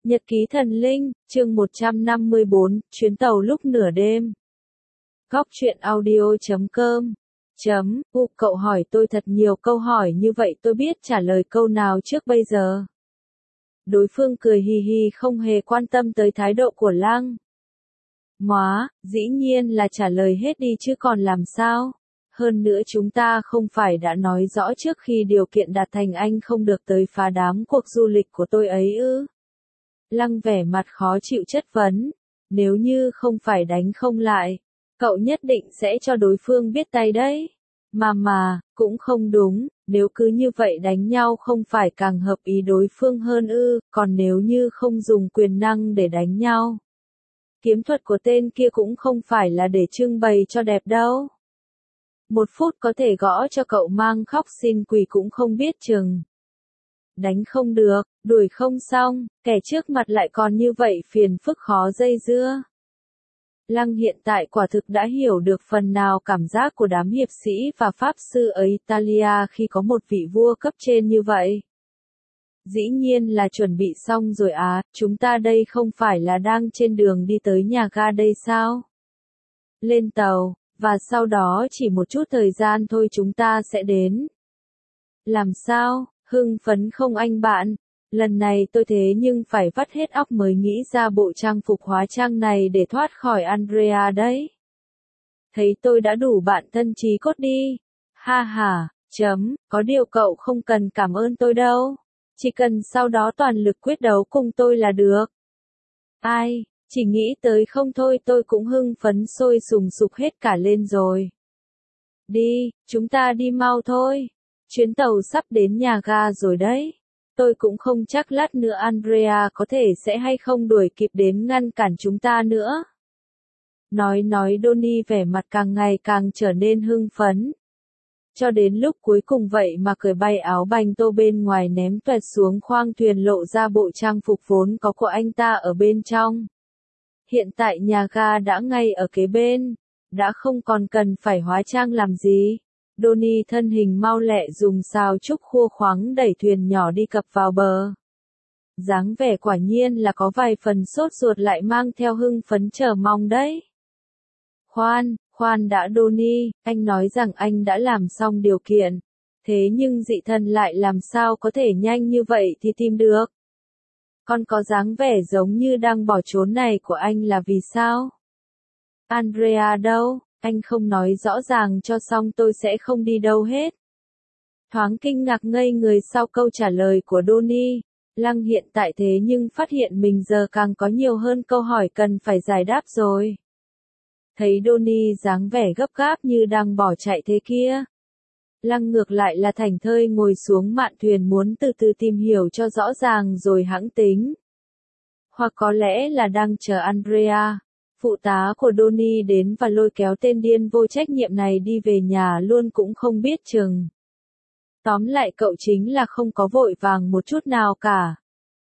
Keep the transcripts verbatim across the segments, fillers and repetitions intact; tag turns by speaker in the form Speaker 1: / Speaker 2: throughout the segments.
Speaker 1: Nhật ký thần linh, chương một trăm năm mươi bốn, chuyến tàu lúc nửa đêm. Góc truyện audio chấm com chấm u cậu hỏi tôi thật nhiều câu hỏi như vậy tôi biết trả lời câu nào trước bây giờ. Đối phương cười hì hì không hề quan tâm tới thái độ của Lăng. Móa, dĩ nhiên là trả lời hết đi chứ còn làm sao. Hơn nữa chúng ta không phải đã nói rõ trước khi điều kiện đạt thành anh không được tới phá đám cuộc du lịch của tôi ấy ư. Lăng vẻ mặt khó chịu chất vấn, nếu như không phải đánh không lại, cậu nhất định sẽ cho đối phương biết tay đấy. Mà mà, cũng không đúng, nếu cứ như vậy đánh nhau không phải càng hợp ý đối phương hơn ư, còn nếu như không dùng quyền năng để đánh nhau. Kiếm thuật của tên kia cũng không phải là để trưng bày cho đẹp đâu. Một phút có thể gõ cho cậu mang khóc xin quỳ cũng không biết chừng. Đánh không được, đuổi không xong, kẻ trước mặt lại còn như vậy phiền phức khó dây dưa. Lăng hiện tại quả thực đã hiểu được phần nào cảm giác của đám hiệp sĩ và pháp sư ở Italia khi có một vị vua cấp trên như vậy. Dĩ nhiên là chuẩn bị xong rồi á, chúng ta đây không phải là đang trên đường đi tới nhà ga đây sao? Lên tàu, và sau đó chỉ một chút thời gian thôi chúng ta sẽ đến. Làm sao? Hưng phấn không anh bạn? Lần này tôi thế nhưng phải vắt hết óc mới nghĩ ra bộ trang phục hóa trang này để thoát khỏi Andrea đấy. Thấy tôi đã đủ bạn thân trí cốt đi. Ha ha, chấm, có điều cậu không cần cảm ơn tôi đâu. Chỉ cần sau đó toàn lực quyết đấu cùng tôi là được. Ai, chỉ nghĩ tới không thôi tôi cũng hưng phấn sôi sùng sục hết cả lên rồi. Đi, chúng ta đi mau thôi. Chuyến tàu sắp đến nhà ga rồi đấy. Tôi cũng không chắc lát nữa Andrea có thể sẽ hay không đuổi kịp đến ngăn cản chúng ta nữa. Nói nói Donnie vẻ mặt càng ngày càng trở nên hưng phấn. Cho đến lúc cuối cùng vậy mà cởi bay áo bành tô bên ngoài ném tuẹt xuống khoang thuyền lộ ra bộ trang phục vốn có của anh ta ở bên trong. Hiện tại nhà ga đã ngay ở kế bên, đã không còn cần phải hóa trang làm gì. Donnie thân hình mau lẹ dùng xào trúc khua khoắng đẩy thuyền nhỏ đi cập vào bờ. Dáng vẻ quả nhiên là có vài phần sốt ruột lại mang theo hưng phấn chờ mong đấy. Khoan, khoan đã Donnie, anh nói rằng anh đã làm xong điều kiện. Thế nhưng dị thần lại làm sao có thể nhanh như vậy thì tìm được? Còn có dáng vẻ giống như đang bỏ trốn này của anh là vì sao? Andrea đâu? Anh không nói rõ ràng cho xong tôi sẽ không đi đâu hết. Thoáng kinh ngạc ngây người sau câu trả lời của Donnie, Lăng hiện tại thế nhưng phát hiện mình giờ càng có nhiều hơn câu hỏi cần phải giải đáp rồi. Thấy Donnie dáng vẻ gấp gáp như đang bỏ chạy thế kia. Lăng ngược lại là thảnh thơi ngồi xuống mạn thuyền muốn từ từ tìm hiểu cho rõ ràng rồi hẵng tính. Hoặc có lẽ là đang chờ Andrea. Phụ tá của Donnie đến và lôi kéo tên điên vô trách nhiệm này đi về nhà luôn cũng không biết chừng. Tóm lại cậu chính là không có vội vàng một chút nào cả.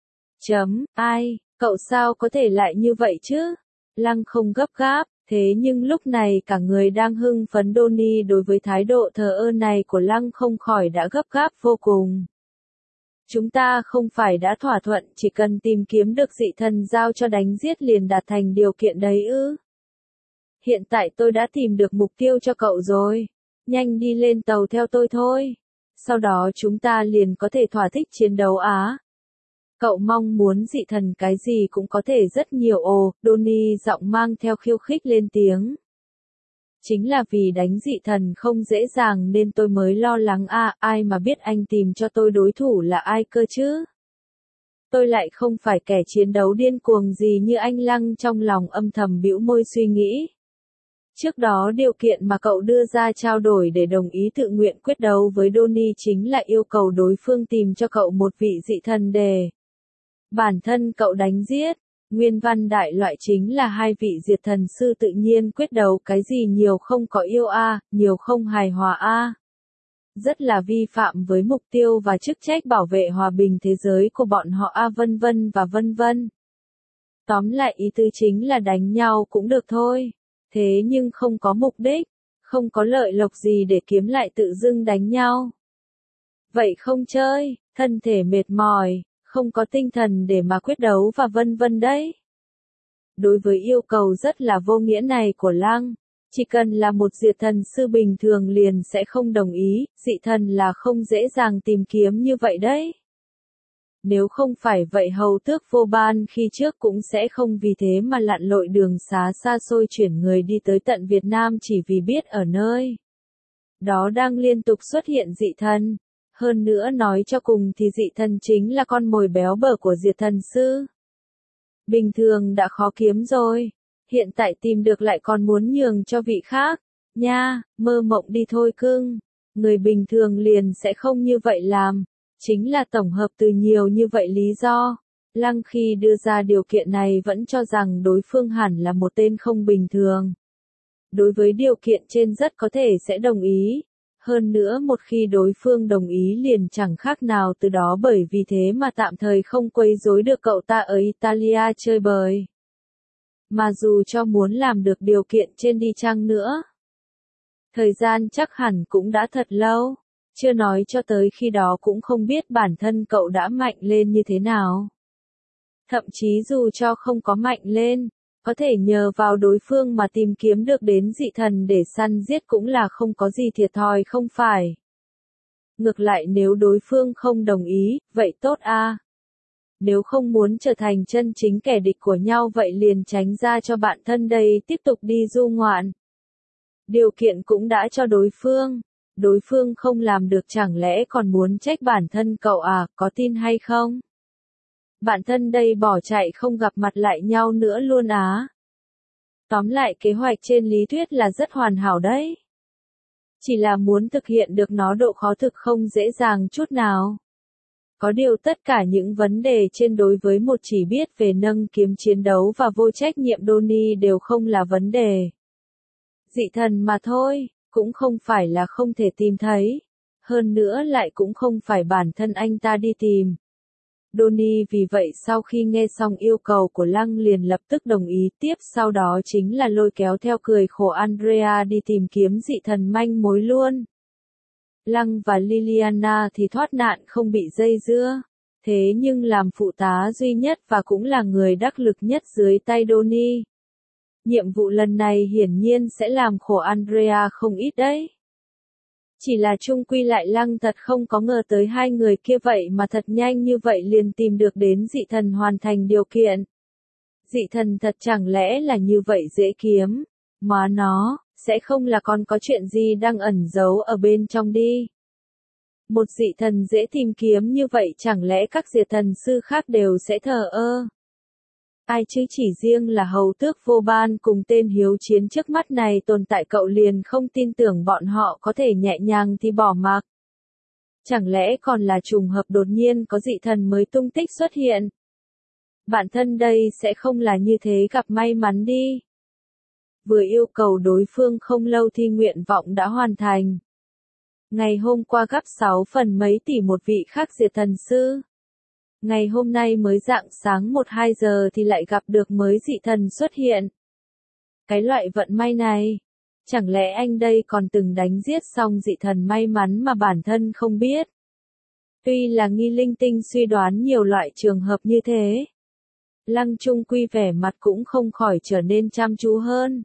Speaker 1: Chấm, ai, cậu sao có thể lại như vậy chứ? Lăng không gấp gáp, thế nhưng lúc này cả người đang hưng phấn Donnie đối với thái độ thờ ơ này của Lăng không khỏi đã gấp gáp vô cùng. Chúng ta không phải đã thỏa thuận chỉ cần tìm kiếm được dị thần giao cho đánh giết liền đạt thành điều kiện đấy ư? Hiện tại tôi đã tìm được mục tiêu cho cậu rồi. Nhanh đi lên tàu theo tôi thôi. Sau đó chúng ta liền có thể thỏa thích chiến đấu á. Cậu mong muốn dị thần cái gì cũng có thể rất nhiều ồ, Donnie giọng mang theo khiêu khích lên tiếng. Chính là vì đánh dị thần không dễ dàng nên tôi mới lo lắng à, ai mà biết anh tìm cho tôi đối thủ là ai cơ chứ? Tôi lại không phải kẻ chiến đấu điên cuồng gì như anh. Lăng trong lòng âm thầm bĩu môi suy nghĩ. Trước đó điều kiện mà cậu đưa ra trao đổi để đồng ý tự nguyện quyết đấu với Donnie chính là yêu cầu đối phương tìm cho cậu một vị dị thần để bản thân cậu đánh giết. Nguyên văn đại loại chính là hai vị diệt thần sư tự nhiên quyết đấu cái gì nhiều không có yêu a, à, nhiều không hài hòa a. À. Rất là vi phạm với mục tiêu và chức trách bảo vệ hòa bình thế giới của bọn họ a à, vân vân và vân vân. Tóm lại ý tứ chính là đánh nhau cũng được thôi. Thế nhưng không có mục đích, không có lợi lộc gì để kiếm lại tự dưng đánh nhau. Vậy không chơi, thân thể mệt mỏi. không có tinh thần để mà quyết đấu và vân vân đấy. Đối với yêu cầu rất là vô nghĩa này của Lăng, chỉ cần là một diệt thần sư bình thường liền sẽ không đồng ý, dị thần là không dễ dàng tìm kiếm như vậy đấy. Nếu không phải vậy hầu tước vô ban khi trước cũng sẽ không vì thế mà lặn lội đường xá xa xôi chuyển người đi tới tận Việt Nam chỉ vì biết ở nơi đó đang liên tục xuất hiện dị thần. Hơn nữa nói cho cùng thì dị thần chính là con mồi béo bở của diệt thần sư. Bình thường đã khó kiếm rồi, hiện tại tìm được lại còn muốn nhường cho vị khác. Nha, mơ mộng đi thôi cưng. Người bình thường liền sẽ không như vậy làm. Chính là tổng hợp từ nhiều như vậy lý do. Lăng khi đưa ra điều kiện này vẫn cho rằng đối phương hẳn là một tên không bình thường. Đối với điều kiện trên rất có thể sẽ đồng ý. Hơn nữa một khi đối phương đồng ý liền chẳng khác nào từ đó bởi vì thế mà tạm thời không quấy rối được cậu ta ở Italia chơi bời. Mà dù cho muốn làm được điều kiện trên đi chăng nữa, thời gian chắc hẳn cũng đã thật lâu, chưa nói cho tới khi đó cũng không biết bản thân cậu đã mạnh lên như thế nào. Thậm chí dù cho không có mạnh lên, có thể nhờ vào đối phương mà tìm kiếm được đến dị thần để săn giết cũng là không có gì thiệt thòi không phải. Ngược lại nếu đối phương không đồng ý, vậy tốt a. Nếu không muốn trở thành chân chính kẻ địch của nhau vậy liền tránh ra cho bạn thân đây tiếp tục đi du ngoạn. Điều kiện cũng đã cho đối phương, đối phương không làm được chẳng lẽ còn muốn trách bản thân cậu à, có tin hay không? Bạn thân đây bỏ chạy không gặp mặt lại nhau nữa luôn á. Tóm lại kế hoạch trên lý thuyết là rất hoàn hảo đấy. Chỉ là muốn thực hiện được nó độ khó thực không dễ dàng chút nào. Có điều tất cả những vấn đề trên đối với một chỉ biết về nâng kiếm chiến đấu và vô trách nhiệm Donnie đều không là vấn đề. Dị thần mà thôi, cũng không phải là không thể tìm thấy. Hơn nữa lại cũng không phải bản thân anh ta đi tìm. Donnie vì vậy sau khi nghe xong yêu cầu của Lăng liền lập tức đồng ý tiếp sau đó chính là lôi kéo theo cười khổ Andrea đi tìm kiếm dị thần manh mối luôn. Lăng và Liliana thì thoát nạn không bị dây dưa, thế nhưng làm phụ tá duy nhất và cũng là người đắc lực nhất dưới tay Donnie. Nhiệm vụ lần này hiển nhiên sẽ làm khổ Andrea không ít đấy. Chỉ là chung quy lại Lăng thật không có ngờ tới hai người kia vậy mà thật nhanh như vậy liền tìm được đến dị thần hoàn thành điều kiện. Dị thần thật chẳng lẽ là như vậy dễ kiếm, mà nó, sẽ không là còn có chuyện gì đang ẩn giấu ở bên trong đi. Một dị thần dễ tìm kiếm như vậy chẳng lẽ các diệt thần sư khác đều sẽ thờ ơ. Ai chứ chỉ riêng là hầu tước vô ban cùng tên hiếu chiến trước mắt này tồn tại cậu liền không tin tưởng bọn họ có thể nhẹ nhàng thì bỏ mặc. Chẳng lẽ còn là trùng hợp đột nhiên có dị thần mới tung tích xuất hiện. Bản thân đây sẽ không là như thế gặp may mắn đi. Vừa yêu cầu đối phương không lâu thì nguyện vọng đã hoàn thành. Ngày hôm qua gấp sáu phần mấy tỷ một vị khác diệt thần sư. Ngày hôm nay mới rạng sáng một hai giờ thì lại gặp được mới dị thần xuất hiện. Cái loại vận may này, chẳng lẽ anh đây còn từng đánh giết xong dị thần may mắn mà bản thân không biết. Tuy là nghi linh tinh suy đoán nhiều loại trường hợp như thế. Lăng Trung Quy vẻ mặt cũng không khỏi trở nên chăm chú hơn.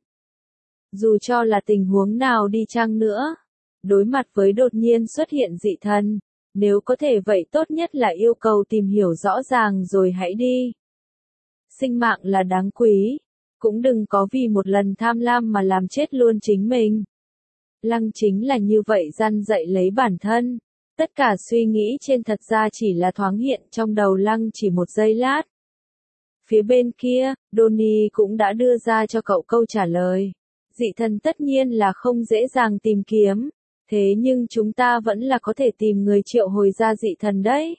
Speaker 1: Dù cho là tình huống nào đi chăng nữa, đối mặt với đột nhiên xuất hiện dị thần, nếu có thể vậy tốt nhất là yêu cầu tìm hiểu rõ ràng rồi hãy đi. Sinh mạng là đáng quý, cũng đừng có vì một lần tham lam mà làm chết luôn chính mình. Lăng chính là như vậy răn dạy lấy bản thân, tất cả suy nghĩ trên thật ra chỉ là thoáng hiện trong đầu Lăng chỉ một giây lát. Phía bên kia, Donnie cũng đã đưa ra cho cậu câu trả lời. Dị thần tất nhiên là không dễ dàng tìm kiếm. Thế nhưng chúng ta vẫn là có thể tìm người triệu hồi ra dị thần đấy.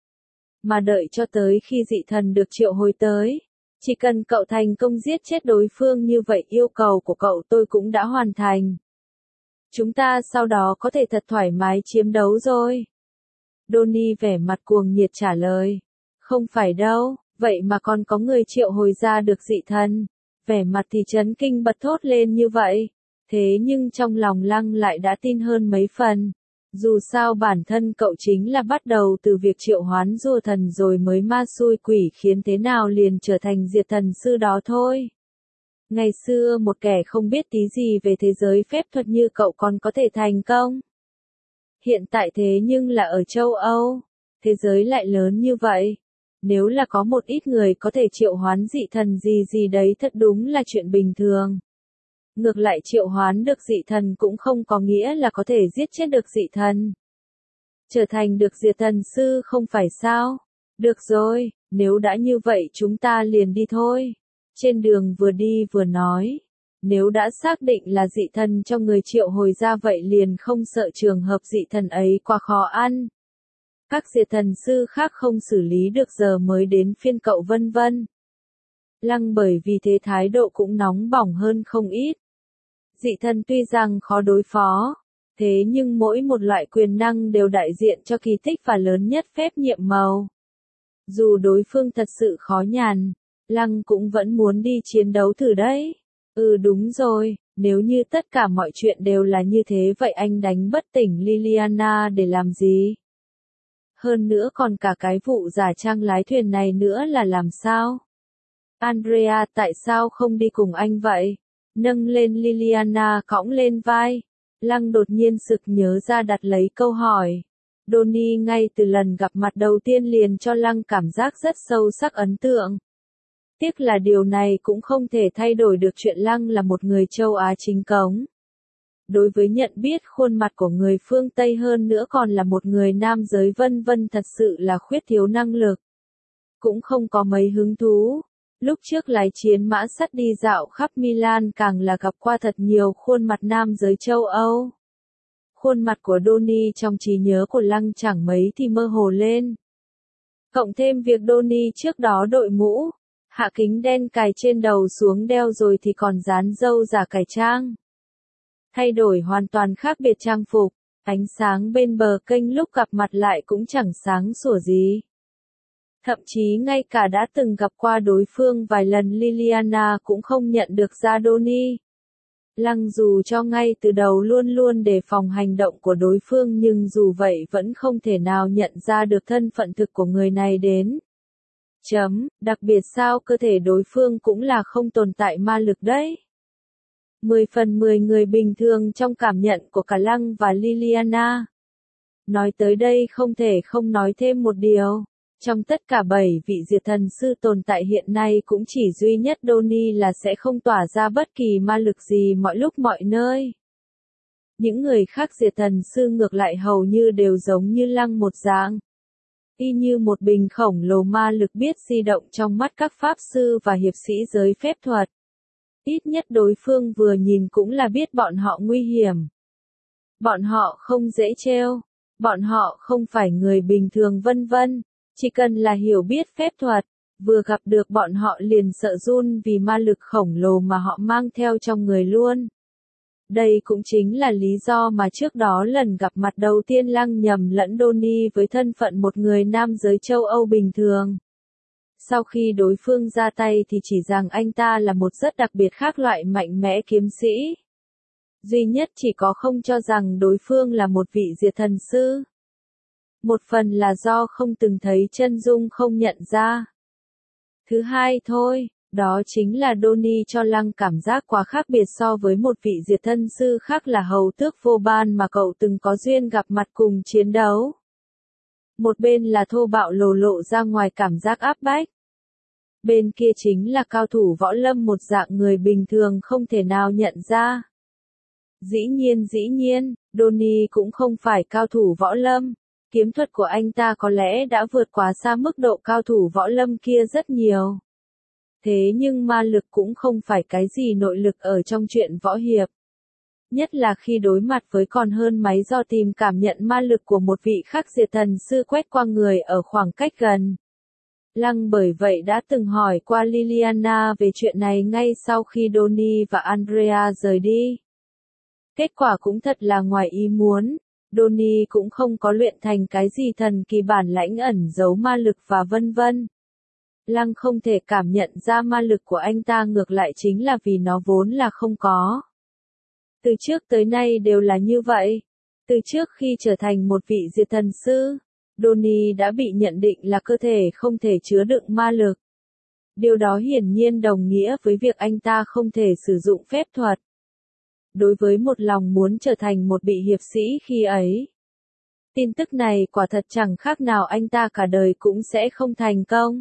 Speaker 1: Mà đợi cho tới khi dị thần được triệu hồi tới. Chỉ cần cậu thành công giết chết đối phương như vậy yêu cầu của cậu tôi cũng đã hoàn thành. Chúng ta sau đó có thể thật thoải mái chiếm đấu rồi. Donnie vẻ mặt cuồng nhiệt trả lời. Không phải đâu, vậy mà còn có người triệu hồi ra được dị thần. Vẻ mặt thì chấn kinh bật thốt lên như vậy. Thế nhưng trong lòng Lăng lại đã tin hơn mấy phần. Dù sao bản thân cậu chính là bắt đầu từ việc triệu hoán rùa thần rồi mới ma xui quỷ khiến thế nào liền trở thành diệt thần sư đó thôi. Ngày xưa một kẻ không biết tí gì về thế giới phép thuật như cậu còn có thể thành công. Hiện tại thế nhưng là ở châu Âu, thế giới lại lớn như vậy. Nếu là có một ít người có thể triệu hoán dị thần gì gì đấy thật đúng là chuyện bình thường. Ngược lại triệu hoán được dị thần cũng không có nghĩa là có thể giết chết được dị thần. Trở thành được diệt thần sư không phải sao? Được rồi, nếu đã như vậy chúng ta liền đi thôi. Trên đường vừa đi vừa nói. Nếu đã xác định là dị thần cho người triệu hồi ra vậy liền không sợ trường hợp dị thần ấy quá khó ăn. Các diệt thần sư khác không xử lý được giờ mới đến phiên cậu vân vân. Lăng bởi vì thế thái độ cũng nóng bỏng hơn không ít. Dị thần tuy rằng khó đối phó, thế nhưng mỗi một loại quyền năng đều đại diện cho kỳ tích và lớn nhất phép nhiệm màu. Dù đối phương thật sự khó nhằn, Lăng cũng vẫn muốn đi chiến đấu thử đấy. Ừ đúng rồi, nếu như tất cả mọi chuyện đều là như thế vậy anh đánh bất tỉnh Liliana để làm gì? Hơn nữa còn cả cái vụ giả trang lái thuyền này nữa là làm sao? Andrea tại sao không đi cùng anh vậy? Nâng lên Liliana cõng lên vai. Lăng đột nhiên sực nhớ ra đặt lấy câu hỏi. Donnie ngay từ lần gặp mặt đầu tiên liền cho Lăng cảm giác rất sâu sắc ấn tượng. Tiếc là điều này cũng không thể thay đổi được chuyện Lăng là một người châu Á chính cống. Đối với nhận biết khuôn mặt của người phương Tây hơn nữa còn là một người nam giới vân vân thật sự là khuyết thiếu năng lực. Cũng không có mấy hứng thú. Lúc trước lái chiến mã sắt đi dạo khắp Milan càng là gặp qua thật nhiều khuôn mặt nam giới châu Âu. Khuôn mặt của Donnie trong trí nhớ của Lăng chẳng mấy thì mơ hồ lên. Cộng thêm việc Donnie trước đó đội mũ, hạ kính đen cài trên đầu xuống đeo rồi thì còn dán râu giả cải trang. Thay đổi hoàn toàn khác biệt trang phục, ánh sáng bên bờ kênh lúc gặp mặt lại cũng chẳng sáng sủa gì. Thậm chí ngay cả đã từng gặp qua đối phương vài lần Liliana cũng không nhận được ra Donnie. Lăng dù cho ngay từ đầu luôn luôn đề phòng hành động của đối phương nhưng dù vậy vẫn không thể nào nhận ra được thân phận thực của người này đến. Chấm, đặc biệt sao cơ thể đối phương cũng là không tồn tại ma lực đấy. mười phần mười người bình thường trong cảm nhận của cả Lăng và Liliana. Nói tới đây không thể không nói thêm một điều. Trong tất cả bảy vị diệt thần sư tồn tại hiện nay cũng chỉ duy nhất Donnie là sẽ không tỏa ra bất kỳ ma lực gì mọi lúc mọi nơi. Những người khác diệt thần sư ngược lại hầu như đều giống như Lăng một dạng. Y như một bình khổng lồ ma lực biết di động trong mắt các pháp sư và hiệp sĩ giới phép thuật. Ít nhất đối phương vừa nhìn cũng là biết bọn họ nguy hiểm. Bọn họ không dễ trêu. Bọn họ không phải người bình thường vân vân. Chỉ cần là hiểu biết phép thuật, vừa gặp được bọn họ liền sợ run vì ma lực khổng lồ mà họ mang theo trong người luôn. Đây cũng chính là lý do mà trước đó lần gặp mặt đầu tiên Lăng nhầm lẫn Donnie với thân phận một người nam giới châu Âu bình thường. Sau khi đối phương ra tay thì chỉ rằng anh ta là một rất đặc biệt khác loại mạnh mẽ kiếm sĩ. Duy nhất chỉ có không cho rằng đối phương là một vị diệt thần sư. Một phần là do không từng thấy chân dung không nhận ra. Thứ hai thôi, đó chính là Donnie cho Lăng cảm giác quá khác biệt so với một vị diệt thân sư khác là hầu tước vô ban mà cậu từng có duyên gặp mặt cùng chiến đấu. Một bên là thô bạo lồ lộ ra ngoài cảm giác áp bách. Bên kia chính là cao thủ võ lâm một dạng người bình thường không thể nào nhận ra. Dĩ nhiên dĩ nhiên, Donnie cũng không phải cao thủ võ lâm. Kiếm thuật của anh ta có lẽ đã vượt quá xa mức độ cao thủ võ lâm kia rất nhiều. Thế nhưng ma lực cũng không phải cái gì nội lực ở trong chuyện võ hiệp. Nhất là khi đối mặt với còn hơn máy do tìm cảm nhận ma lực của một vị khắc diệt thần sư quét qua người ở khoảng cách gần. Lăng bởi vậy đã từng hỏi qua Liliana về chuyện này ngay sau khi Donnie và Andrea rời đi. Kết quả cũng thật là ngoài ý muốn. Donnie cũng không có luyện thành cái gì thần kỳ bản lãnh ẩn giấu ma lực và vân vân. Lăng không thể cảm nhận ra ma lực của anh ta ngược lại chính là vì nó vốn là không có. Từ trước tới nay đều là như vậy. Từ Từ trước khi trở thành một vị diệt thần sư, Donnie đã bị nhận định là cơ thể không thể chứa đựng ma lực. Điều đó hiển nhiên đồng nghĩa với việc anh ta không thể sử dụng phép thuật. Đối với một lòng muốn trở thành một vị hiệp sĩ khi ấy, tin tức này quả thật chẳng khác nào anh ta cả đời cũng sẽ không thành công.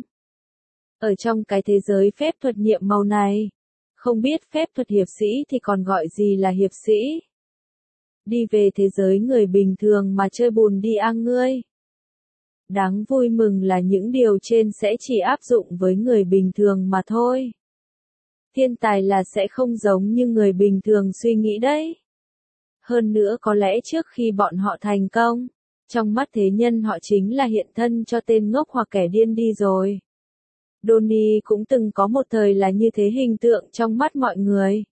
Speaker 1: Ở trong cái thế giới phép thuật nhiệm màu này, không biết phép thuật hiệp sĩ thì còn gọi gì là hiệp sĩ. Đi về thế giới người bình thường mà chơi bùn đi a ngươi. Đáng vui mừng là những điều trên sẽ chỉ áp dụng với người bình thường mà thôi. Thiên tài là sẽ không giống như người bình thường suy nghĩ đấy. Hơn nữa có lẽ trước khi bọn họ thành công, trong mắt thế nhân họ chính là hiện thân cho tên ngốc hoặc kẻ điên đi rồi. Donnie cũng từng có một thời là như thế hình tượng trong mắt mọi người.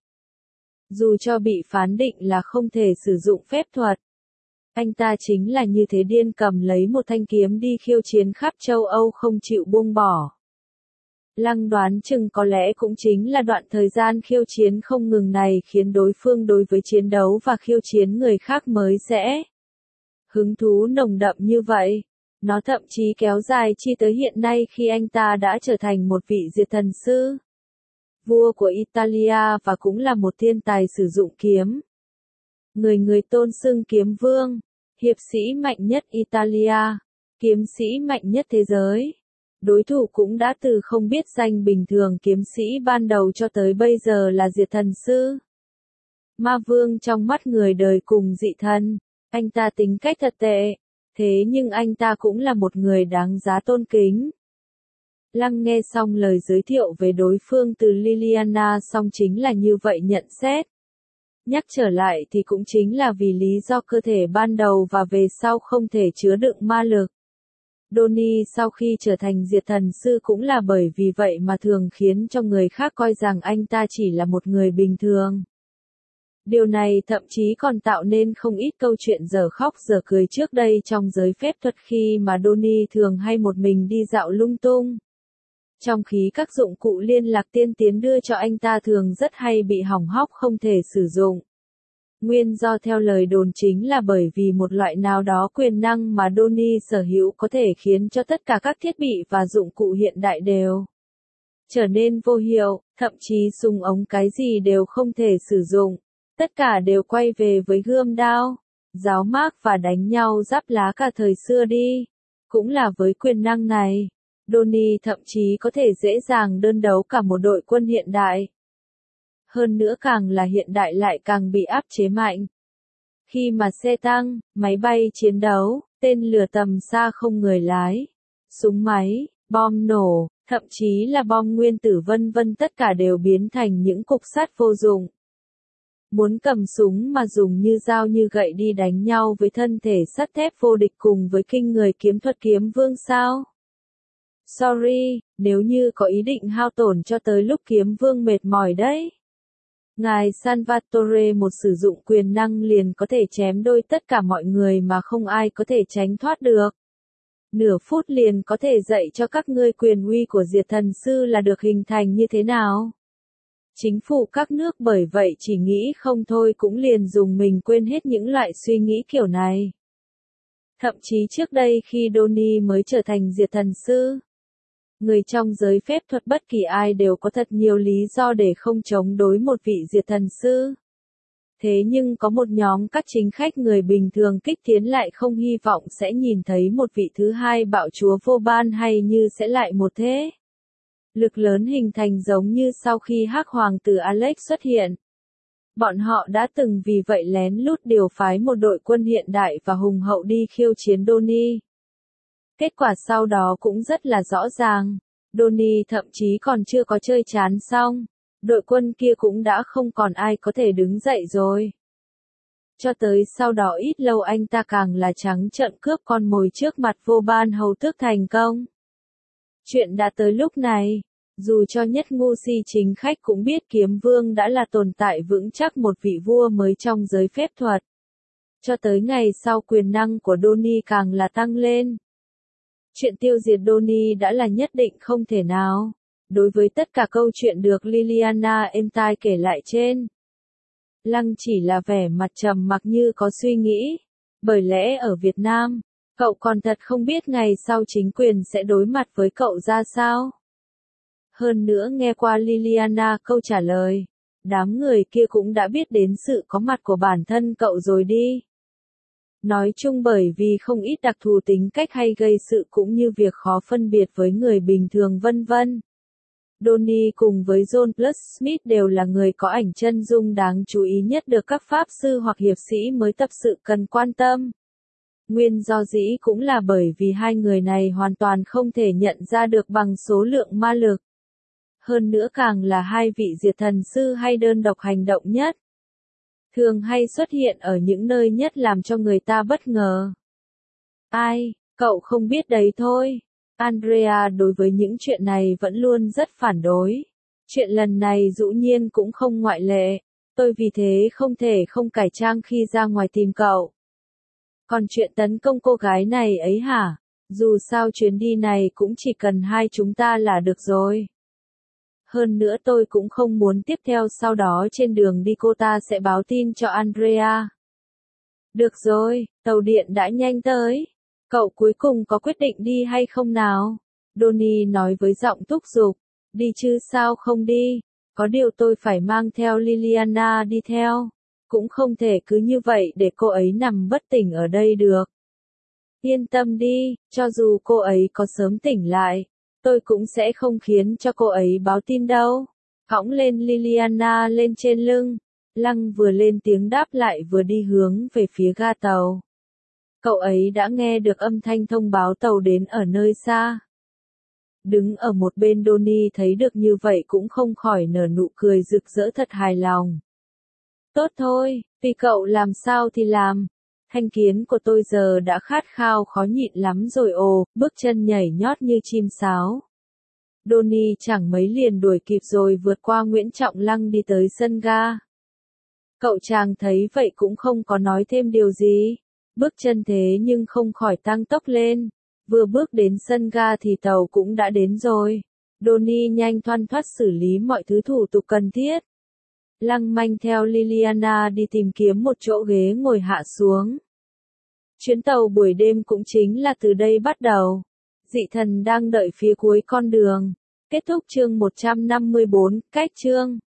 Speaker 1: Dù cho bị phán định là không thể sử dụng phép thuật, anh ta chính là như thế điên cầm lấy một thanh kiếm đi khiêu chiến khắp châu Âu không chịu buông bỏ. Lăng đoán chừng có lẽ cũng chính là đoạn thời gian khiêu chiến không ngừng này khiến đối phương đối với chiến đấu và khiêu chiến người khác mới sẽ hứng thú nồng đậm như vậy. Nó thậm chí kéo dài chi tới hiện nay khi anh ta đã trở thành một vị diệt thần sư, vua của Italia và cũng là một thiên tài sử dụng kiếm. Người người tôn xưng kiếm vương, hiệp sĩ mạnh nhất Italia, kiếm sĩ mạnh nhất thế giới. Đối thủ cũng đã từ không biết danh bình thường kiếm sĩ ban đầu cho tới bây giờ là diệt thần sư. Ma vương trong mắt người đời cùng dị thần, anh ta tính cách thật tệ, thế nhưng anh ta cũng là một người đáng giá tôn kính. Lăng nghe xong lời giới thiệu về đối phương từ Liliana xong chính là như vậy nhận xét. Nhắc trở lại thì cũng chính là vì lý do cơ thể ban đầu và về sau không thể chứa đựng ma lực. Donnie sau khi trở thành diệt thần sư cũng là bởi vì vậy mà thường khiến cho người khác coi rằng anh ta chỉ là một người bình thường. Điều này thậm chí còn tạo nên không ít câu chuyện dở khóc dở cười trước đây trong giới phép thuật khi mà Donnie thường hay một mình đi dạo lung tung. Trong khi các dụng cụ liên lạc tiên tiến đưa cho anh ta thường rất hay bị hỏng hóc không thể sử dụng. Nguyên do theo lời đồn chính là bởi vì một loại nào đó quyền năng mà Donnie sở hữu có thể khiến cho tất cả các thiết bị và dụng cụ hiện đại đều trở nên vô hiệu, thậm chí súng ống cái gì đều không thể sử dụng. Tất cả đều quay về với gươm đao, giáo mác và đánh nhau giáp lá cả thời xưa đi. Cũng là với quyền năng này, Donnie thậm chí có thể dễ dàng đơn đấu cả một đội quân hiện đại. Hơn nữa càng là hiện đại lại càng bị áp chế mạnh. Khi mà xe tăng, máy bay chiến đấu, tên lửa tầm xa không người lái, súng máy, bom nổ, thậm chí là bom nguyên tử vân vân tất cả đều biến thành những cục sắt vô dụng. Muốn cầm súng mà dùng như dao như gậy đi đánh nhau với thân thể sắt thép vô địch cùng với kinh người kiếm thuật kiếm vương sao? Sorry, nếu như có ý định hao tổn cho tới lúc kiếm vương mệt mỏi đấy. Ngài Salvatore một sử dụng quyền năng liền có thể chém đôi tất cả mọi người mà không ai có thể tránh thoát được. Nửa phút liền có thể dạy cho các ngươi quyền uy của diệt thần sư là được hình thành như thế nào. Chính phủ các nước bởi vậy chỉ nghĩ không thôi cũng liền dùng mình quên hết những loại suy nghĩ kiểu này. Thậm chí trước đây khi Donnie mới trở thành diệt thần sư, người trong giới phép thuật bất kỳ ai đều có thật nhiều lý do để không chống đối một vị diệt thần sư. Thế nhưng có một nhóm các chính khách người bình thường kích tiến lại không hy vọng sẽ nhìn thấy một vị thứ hai bạo chúa vô ban hay như sẽ lại một thế lực lớn hình thành giống như sau khi Hắc Hoàng tử Alex xuất hiện. Bọn họ đã từng vì vậy lén lút điều phái một đội quân hiện đại và hùng hậu đi khiêu chiến Donnie. Kết quả sau đó cũng rất là rõ ràng. Donnie thậm chí còn chưa có chơi chán xong, đội quân kia cũng đã không còn ai có thể đứng dậy rồi. Cho tới sau đó ít lâu anh ta càng là trắng trợn cướp con mồi trước mặt vô ban hầu tước thành công. Chuyện đã tới lúc này, dù cho nhất ngu si chính khách cũng biết kiếm vương đã là tồn tại vững chắc một vị vua mới trong giới phép thuật. Cho tới ngày sau quyền năng của Donnie càng là tăng lên. Chuyện tiêu diệt Donnie đã là nhất định không thể nào. Đối với tất cả câu chuyện được Liliana êm tai kể lại trên, Lăng chỉ là vẻ mặt trầm mặc như có suy nghĩ. Bởi lẽ ở Việt Nam, cậu còn thật không biết ngày sau chính quyền sẽ đối mặt với cậu ra sao. Hơn nữa nghe qua Liliana câu trả lời, đám người kia cũng đã biết đến sự có mặt của bản thân cậu rồi đi. Nói chung bởi vì không ít đặc thù tính cách hay gây sự cũng như việc khó phân biệt với người bình thường vân vân. Donnie cùng với John Plus Smith đều là người có ảnh chân dung đáng chú ý nhất được các pháp sư hoặc hiệp sĩ mới tập sự cần quan tâm. Nguyên do dĩ cũng là bởi vì hai người này hoàn toàn không thể nhận ra được bằng số lượng ma lực. Hơn nữa càng là hai vị diệt thần sư hay đơn độc hành động nhất. Thường hay xuất hiện ở những nơi nhất làm cho người ta bất ngờ. Ai, cậu không biết đấy thôi. Andrea đối với những chuyện này vẫn luôn rất phản đối. Chuyện lần này dĩ nhiên cũng không ngoại lệ. Tôi vì thế không thể không cải trang khi ra ngoài tìm cậu. Còn chuyện tấn công cô gái này ấy hả? Dù sao chuyến đi này cũng chỉ cần hai chúng ta là được rồi. Hơn nữa tôi cũng không muốn tiếp theo sau đó trên đường đi cô ta sẽ báo tin cho Andrea. Được rồi, tàu điện đã nhanh tới. Cậu cuối cùng có quyết định đi hay không nào? Donnie nói với giọng thúc giục. Đi chứ sao không đi? Có điều tôi phải mang theo Liliana đi theo. Cũng không thể cứ như vậy để cô ấy nằm bất tỉnh ở đây được. Yên tâm đi, cho dù cô ấy có sớm tỉnh lại, tôi cũng sẽ không khiến cho cô ấy báo tin đâu. Cõng lên Liliana lên trên lưng. Lăng vừa lên tiếng đáp lại vừa đi hướng về phía ga tàu. Cậu ấy đã nghe được âm thanh thông báo tàu đến ở nơi xa. Đứng ở một bên Donnie thấy được như vậy cũng không khỏi nở nụ cười rực rỡ thật hài lòng. Tốt thôi, tùy cậu làm sao thì làm. Thanh kiến của tôi giờ đã khát khao khó nhịn lắm rồi ồ, bước chân nhảy nhót như chim sáo. Donnie chẳng mấy liền đuổi kịp rồi vượt qua Nguyễn Trọng Lăng đi tới sân ga. Cậu chàng thấy vậy cũng không có nói thêm điều gì. Bước chân thế nhưng không khỏi tăng tốc lên. Vừa bước đến sân ga thì tàu cũng đã đến rồi. Donnie nhanh thoăn thoắt xử lý mọi thứ thủ tục cần thiết. Lăng manh theo Liliana đi tìm kiếm một chỗ ghế ngồi hạ xuống. Chuyến tàu buổi đêm cũng chính là từ đây bắt đầu. Dị thần đang đợi phía cuối con đường. Kết thúc chương một trăm năm mươi bốn, cách chương.